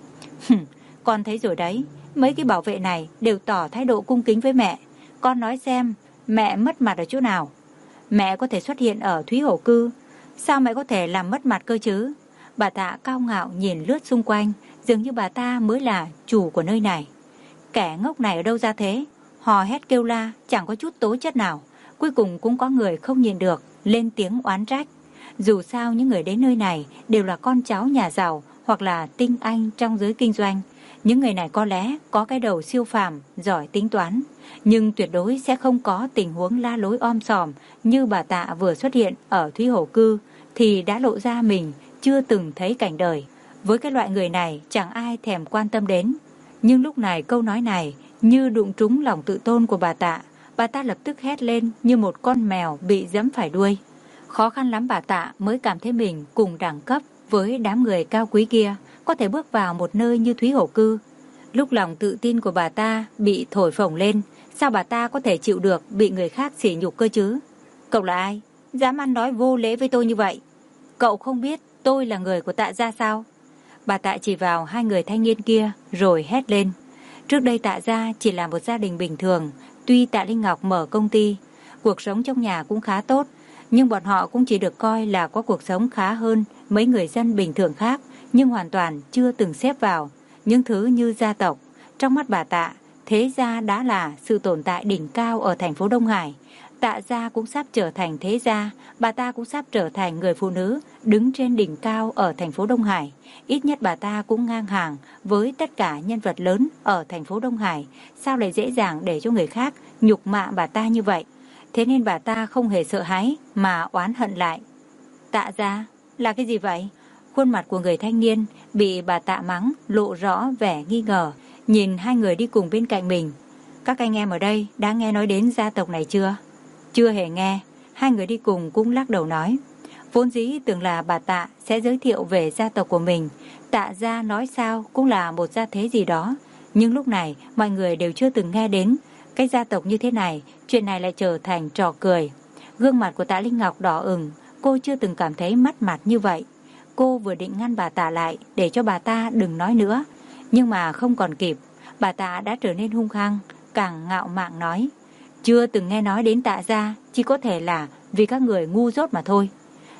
Con thấy rồi đấy, mấy cái bảo vệ này đều tỏ thái độ cung kính với mẹ. Con nói xem, mẹ mất mặt ở chỗ nào? Mẹ có thể xuất hiện ở Thúy Hổ Cư, sao mẹ có thể làm mất mặt cơ chứ? Bà Tạ cao ngạo nhìn lướt xung quanh, dường như bà ta mới là chủ của nơi này. Kẻ ngốc này ở đâu ra thế? Hò hét kêu la, chẳng có chút tố chất nào. Cuối cùng cũng có người không nhìn được, lên tiếng oán trách. Dù sao những người đến nơi này đều là con cháu nhà giàu hoặc là tinh anh trong giới kinh doanh. Những người này có lẽ có cái đầu siêu phàm, giỏi tính toán, nhưng tuyệt đối sẽ không có tình huống la lối om sòm như bà Tạ vừa xuất hiện ở Thúy Hổ Cư thì đã lộ ra mình chưa từng thấy cảnh đời. Với cái loại người này chẳng ai thèm quan tâm đến. Nhưng lúc này câu nói này như đụng trúng lòng tự tôn của bà Tạ. Bà ta lập tức hét lên như một con mèo bị giẫm phải đuôi. Khó khăn lắm bà Tạ mới cảm thấy mình cùng đẳng cấp với đám người cao quý kia, có thể bước vào một nơi như Thúy Hổ Cư. Lúc lòng tự tin của bà ta bị thổi phồng lên, sao bà ta có thể chịu được bị người khác sỉ nhục cơ chứ? Cậu là ai? Dám ăn nói vô lễ với tôi như vậy? Cậu không biết tôi là người của Tạ gia sao? Bà Tạ chỉ vào hai người thanh niên kia rồi hét lên. Trước đây Tạ gia chỉ là một gia đình bình thường, tuy Tạ Linh Ngọc mở công ty, cuộc sống trong nhà cũng khá tốt, nhưng bọn họ cũng chỉ được coi là có cuộc sống khá hơn mấy người dân bình thường khác, nhưng hoàn toàn chưa từng xếp vào những thứ như gia tộc. Trong mắt bà Tạ, thế gia đã là sự tồn tại đỉnh cao ở thành phố Đông Hải. Tạ gia cũng sắp trở thành thế gia, bà ta cũng sắp trở thành người phụ nữ đứng trên đỉnh cao ở thành phố Đông Hải. Ít nhất bà ta cũng ngang hàng với tất cả nhân vật lớn ở thành phố Đông Hải. Sao lại dễ dàng để cho người khác nhục mạ bà ta như vậy? Thế nên bà ta không hề sợ hãi mà oán hận lại. Tạ gia là cái gì vậy? Khuôn mặt của người thanh niên bị bà Tạ mắng lộ rõ vẻ nghi ngờ, nhìn hai người đi cùng bên cạnh mình. Các anh em ở đây đã nghe nói đến gia tộc này chưa? Chưa hề nghe. Hai người đi cùng cũng lắc đầu nói. Vốn dĩ tưởng là bà Tạ sẽ giới thiệu về gia tộc của mình. Tạ gia nói sao cũng là một gia thế gì đó. Nhưng lúc này mọi người đều chưa từng nghe đến cái gia tộc như thế này. Chuyện này lại trở thành trò cười. Gương mặt của Tạ Linh Ngọc đỏ ửng. Cô chưa từng cảm thấy mất mặt như vậy. Cô vừa định ngăn bà Tạ lại để cho bà ta đừng nói nữa, nhưng mà không còn kịp. Bà Tạ đã trở nên hung hăng, càng ngạo mạn nói. Chưa từng nghe nói đến Tạ gia, chỉ có thể là vì các người ngu dốt mà thôi.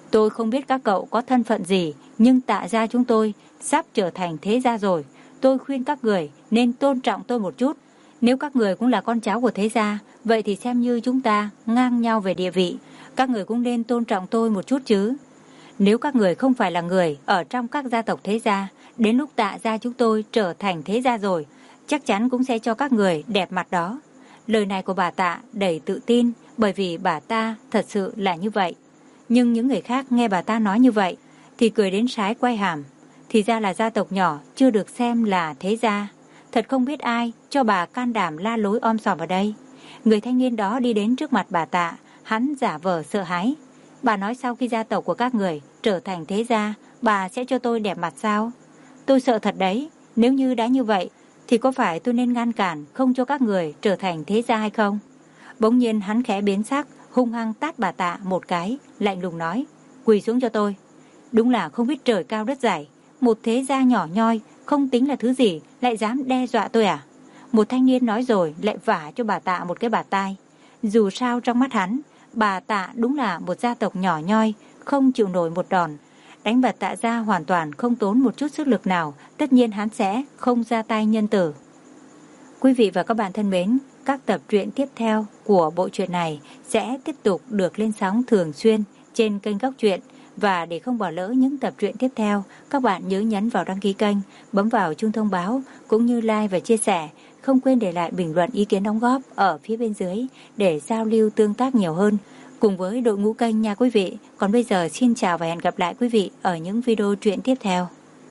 Tôi không biết các cậu có thân phận gì, nhưng Tạ gia chúng tôi sắp trở thành thế gia rồi. Tôi khuyên các người nên tôn trọng tôi một chút. Nếu các người cũng là con cháu của thế gia, vậy thì xem như chúng ta ngang nhau về địa vị. Các người cũng nên tôn trọng tôi một chút chứ. Nếu các người không phải là người ở trong các gia tộc thế gia, đến lúc Tạ gia chúng tôi trở thành thế gia rồi, chắc chắn cũng sẽ cho các người đẹp mặt đó. Lời này của bà Tạ đầy tự tin, bởi vì bà ta thật sự là như vậy. Nhưng những người khác nghe bà ta nói như vậy thì cười đến sái quay hàm. Thì ra là gia tộc nhỏ chưa được xem là thế gia. Thật không biết ai cho bà can đảm la lối om sòm vào đây. Người thanh niên đó đi đến trước mặt bà Tạ, hắn giả vờ sợ hãi. Bà nói sau khi gia tộc của các người trở thành thế gia, bà sẽ cho tôi đẹp mặt sao? Tôi sợ thật đấy. Nếu như đã như vậy thì có phải tôi nên ngăn cản không cho các người trở thành thế gia hay không? Bỗng nhiên hắn khẽ biến sắc, hung hăng tát bà Tạ một cái, lạnh lùng nói: quỳ xuống cho tôi. Đúng là không biết trời cao đất dày, một thế gia nhỏ nhoi không tính là thứ gì lại dám đe dọa tôi à? Một thanh niên nói rồi lại vả cho bà Tạ một cái bạt tai. Dù sao trong mắt hắn, bà Tạ đúng là một gia tộc nhỏ nhoi, không chịu nổi một đòn. Đánh bà Tạ ra hoàn toàn không tốn một chút sức lực nào, tất nhiên hắn sẽ không ra tay nhân tử. Quý vị và các bạn thân mến, các tập truyện tiếp theo của bộ truyện này sẽ tiếp tục được lên sóng thường xuyên trên kênh Góc Truyện. Và để không bỏ lỡ những tập truyện tiếp theo, các bạn nhớ nhấn vào đăng ký kênh, bấm vào chuông thông báo, cũng như like và chia sẻ. Không quên để lại bình luận ý kiến đóng góp ở phía bên dưới để giao lưu tương tác nhiều hơn cùng với đội ngũ kênh nha quý vị. Còn bây giờ xin chào và hẹn gặp lại quý vị ở những video truyện tiếp theo.